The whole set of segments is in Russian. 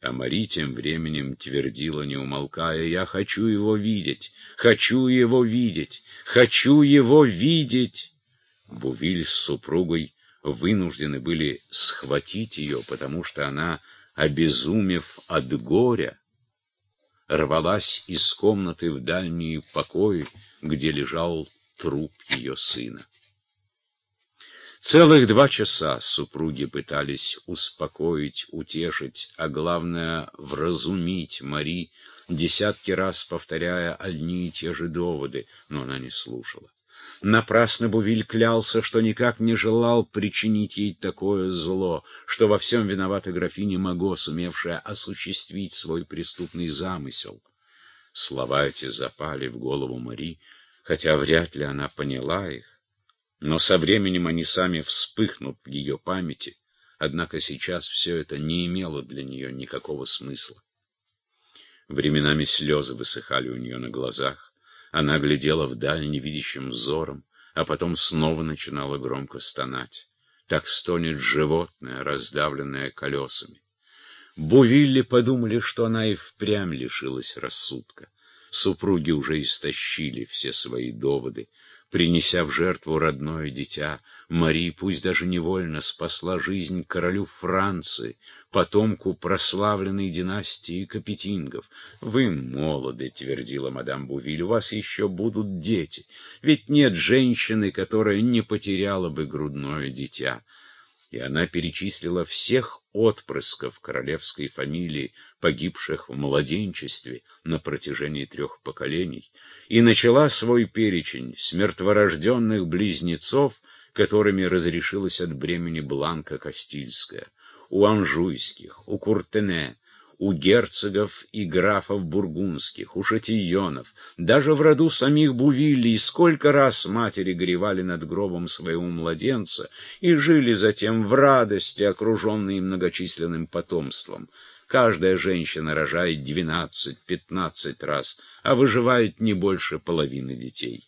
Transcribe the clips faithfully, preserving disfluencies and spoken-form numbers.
А Мари тем временем твердила, не умолкая: «Я хочу его видеть, хочу его видеть, хочу его видеть!» Бувиль с супругой вынуждены были схватить ее, потому что она, обезумев от горя, рвалась из комнаты в дальние покои, где лежал труп ее сына. Целых два часа супруги пытались успокоить, утешить, а главное — вразумить Мари, десятки раз повторяя одни и те же доводы, но она не слушала. Напрасно Бувиль клялся, что никак не желал причинить ей такое зло, что во всем виновата графиня Маго, сумевшая осуществить свой преступный замысел. Слова эти запали в голову Мари, хотя вряд ли она поняла их. Но со временем они сами вспыхнут в ее памяти, однако сейчас все это не имело для нее никакого смысла. Временами слезы высыхали у нее на глазах, она глядела вдаль невидящим взором, а потом снова начинала громко стонать. Так стонет животное, раздавленное колесами. Бувилли подумали, что она и впрямь лишилась рассудка. Супруги уже истощили все свои доводы. Принеся в жертву родное дитя, Мари, пусть даже невольно, спасла жизнь королю Франции, потомку прославленной династии Капетингов. «Вы молоды», — твердила мадам Бувиль, — «у вас еще будут дети. Ведь нет женщины, которая не потеряла бы грудное дитя». И она перечислила всех отпрысков королевской фамилии, погибших в младенчестве на протяжении трех поколений, и начала свой перечень с мертворожденных близнецов, которыми разрешилась от бремени Бланка Кастильская, у Анжуйских, у Куртене, у герцогов и графов бургундских, у Шатильонов, даже в роду самих Бувилли, сколько раз матери горевали над гробом своего младенца и жили затем в радости, окруженные многочисленным потомством. Каждая женщина рожает двенадцать-пятнадцать раз, а выживает не больше половины детей.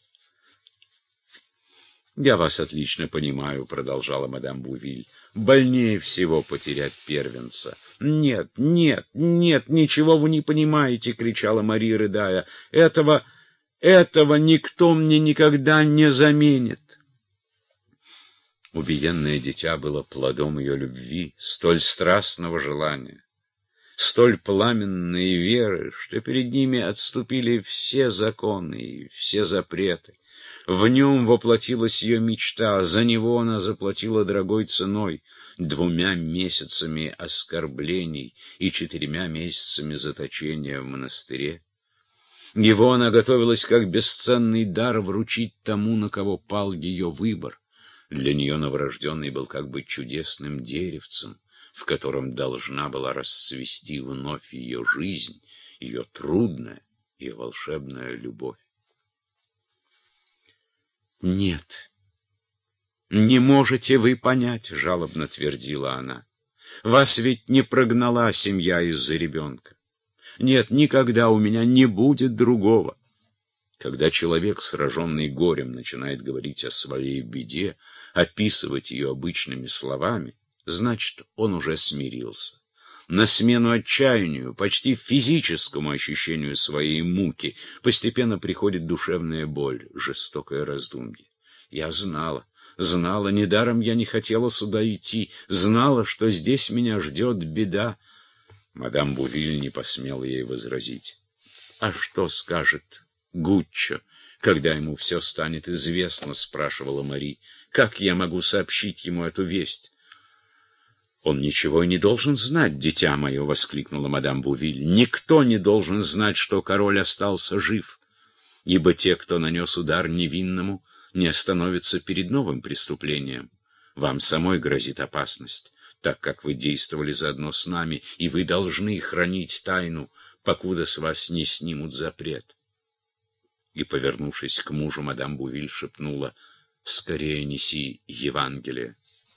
«Я вас отлично понимаю», — продолжала мадам Бувиль. «Больнее всего потерять первенца». «Нет, нет, нет, ничего вы не понимаете», — кричала Мари, рыдая. «Этого, этого никто мне никогда не заменит». Убиенное дитя было плодом ее любви, столь страстного желания, столь пламенной веры, что перед ними отступили все законы и все запреты. В нем воплотилась ее мечта, за него она заплатила дорогой ценой, двумя месяцами оскорблений и четырьмя месяцами заточения в монастыре. Его она готовилась как бесценный дар вручить тому, на кого пал ее выбор. Для нее новорожденный был как бы чудесным деревцем, в котором должна была расцвести вновь ее жизнь, ее трудная и волшебная любовь. «Нет, не можете вы понять», — жалобно твердила она. «Вас ведь не прогнала семья из-за ребенка. Нет, никогда у меня не будет другого». Когда человек, сраженный горем, начинает говорить о своей беде, описывать ее обычными словами, значит, он уже смирился. На смену отчаянию, почти физическому ощущению своей муки, постепенно приходит душевная боль, жестокое раздумье. Я знала, знала, недаром я не хотела сюда идти, знала, что здесь меня ждет беда. Мадам Бувиль не посмела ей возразить. «А что скажет Гуччо, когда ему все станет известно?» — спрашивала Мари. «Как я могу сообщить ему эту весть?» «Он ничего и не должен знать, дитя мое!» — воскликнула мадам Бувиль. «Никто не должен знать, что король остался жив, ибо те, кто нанес удар невинному, не остановятся перед новым преступлением. Вам самой грозит опасность, так как вы действовали заодно с нами, и вы должны хранить тайну, покуда с вас не снимут запрет». И, повернувшись к мужу, мадам Бувиль шепнула: «Скорее неси Евангелие».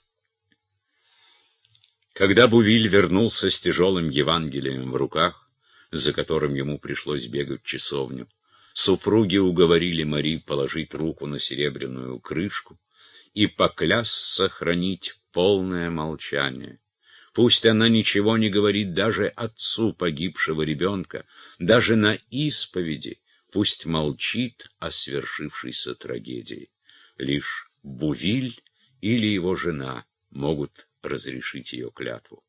Когда Бувиль вернулся с тяжелым Евангелием в руках, за которым ему пришлось бегать в часовню, супруги уговорили Мари положить руку на серебряную крышку и поклясться хранить полное молчание. Пусть она ничего не говорит даже отцу погибшего ребенка, даже на исповеди пусть молчит о свершившейся трагедии. Лишь Бувиль или его жена могут разрешить ее клятву.